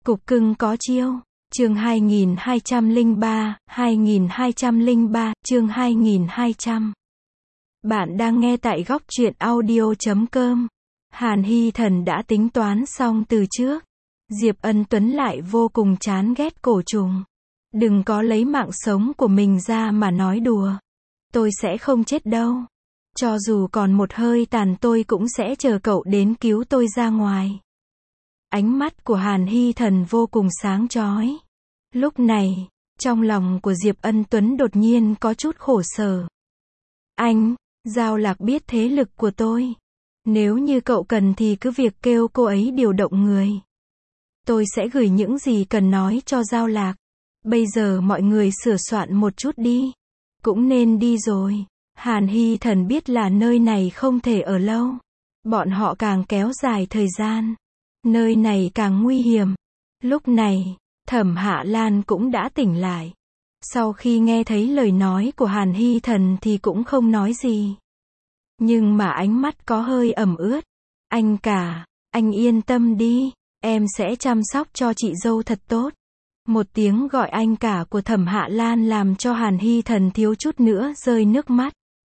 Cục cưng có chiêu. Chương 2203, chương 2200. Bạn đang nghe tại góc truyện audio.com. Hàn Hy Thần đã tính toán xong từ trước. Diệp Ân Tuấn lại vô cùng chán ghét cổ trùng. Đừng có lấy mạng sống của mình ra mà nói đùa. Tôi sẽ không chết đâu. Cho dù còn một hơi tàn tôi cũng sẽ chờ cậu đến cứu tôi ra ngoài. Ánh mắt của Hàn Hy Thần vô cùng sáng chói. Lúc này, trong lòng của Diệp Ân Tuấn đột nhiên có chút khổ sở. Anh, Giao Lạc biết thế lực của tôi. Nếu như cậu cần thì cứ việc kêu cô ấy điều động người. Tôi sẽ gửi những gì cần nói cho Giao Lạc. Bây giờ mọi người sửa soạn một chút đi. Cũng nên đi rồi. Hàn Hy Thần biết là nơi này không thể ở lâu. Bọn họ càng kéo dài thời gian, nơi này càng nguy hiểm. Lúc này, Thẩm Hạ Lan cũng đã tỉnh lại. Sau khi nghe thấy lời nói của Hàn Hy Thần thì cũng không nói gì. Nhưng mà ánh mắt có hơi ẩm ướt. Anh cả, anh yên tâm đi, em sẽ chăm sóc cho chị dâu thật tốt. Một tiếng gọi anh cả của Thẩm Hạ Lan làm cho Hàn Hy Thần thiếu chút nữa rơi nước mắt.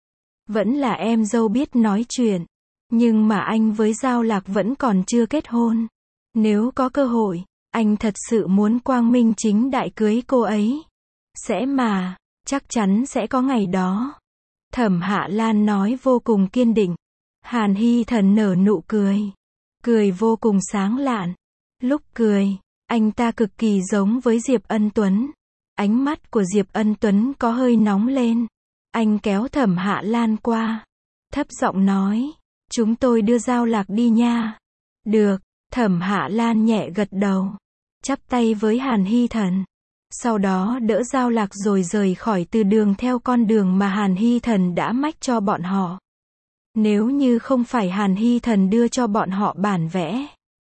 Vẫn là em dâu biết nói chuyện. Nhưng mà anh với Giao Lạc vẫn còn chưa kết hôn. Nếu có cơ hội, anh thật sự muốn quang minh chính đại cưới cô ấy. Sẽ mà, chắc chắn sẽ có ngày đó. Thẩm Hạ Lan nói vô cùng kiên định. Hàn Hy Thần nở nụ cười. Cười vô cùng sáng lạn. Lúc cười, anh ta cực kỳ giống với Diệp Ân Tuấn. Ánh mắt của Diệp Ân Tuấn có hơi nóng lên. Anh kéo Thẩm Hạ Lan qua. Thấp giọng nói. Chúng tôi đưa Giao Lạc đi nha. Được, Thẩm Hạ Lan nhẹ gật đầu. Chắp tay với Hàn Hy Thần. Sau đó đỡ Giao Lạc rồi rời khỏi từ đường theo con đường mà Hàn Hy Thần đã mách cho bọn họ. Nếu như không phải Hàn Hy Thần đưa cho bọn họ bản vẽ,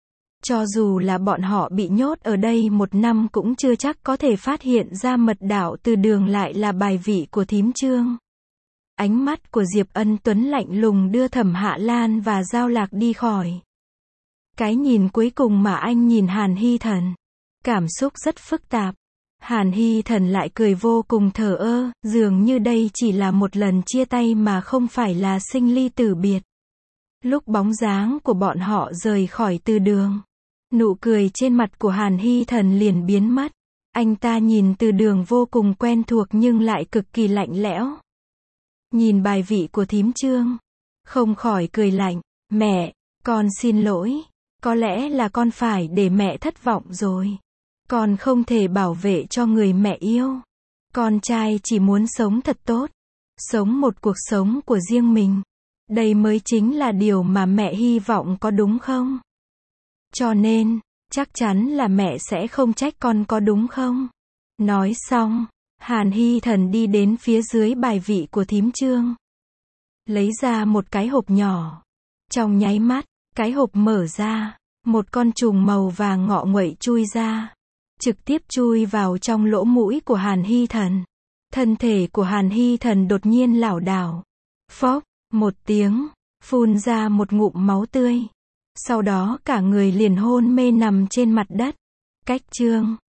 cho dù là bọn họ bị nhốt ở đây 1 năm cũng chưa chắc có thể phát hiện ra mật đạo từ đường lại là bài vị của thím Trương. Ánh mắt của Diệp Ân Tuấn lạnh lùng đưa Thẩm Hạ Lan và Giao Lạc đi khỏi. Cái nhìn cuối cùng mà anh nhìn Hàn Hy Thần, cảm xúc rất phức tạp. Hàn Hy Thần lại cười vô cùng thờ ơ, dường như đây chỉ là một lần chia tay mà không phải là sinh ly tử biệt. Lúc bóng dáng của bọn họ rời khỏi từ đường, nụ cười trên mặt của Hàn Hy Thần liền biến mất. Anh ta nhìn từ đường vô cùng quen thuộc nhưng lại cực kỳ lạnh lẽo. Nhìn bài vị của thím Trương, không khỏi cười lạnh. Mẹ, con xin lỗi. Có lẽ là con phải để mẹ thất vọng rồi. Con không thể bảo vệ cho người mẹ yêu. Con trai chỉ muốn sống thật tốt. Sống một cuộc sống của riêng mình. Đây mới chính là điều mà mẹ hy vọng, có đúng không? Cho nên, chắc chắn là mẹ sẽ không trách con, có đúng không? Nói xong, Hàn Hy Thần đi đến phía dưới bài vị của thím Trương. Lấy ra một cái hộp nhỏ. Trong nháy mắt, cái hộp mở ra. Một con trùng màu vàng ngọ nguậy chui ra. Trực tiếp chui vào trong lỗ mũi của Hàn Hy Thần. Thân thể của Hàn Hy Thần đột nhiên lảo đảo. Phốc, một tiếng, phun ra một ngụm máu tươi. Sau đó cả người liền hôn mê nằm trên mặt đất. Cách chương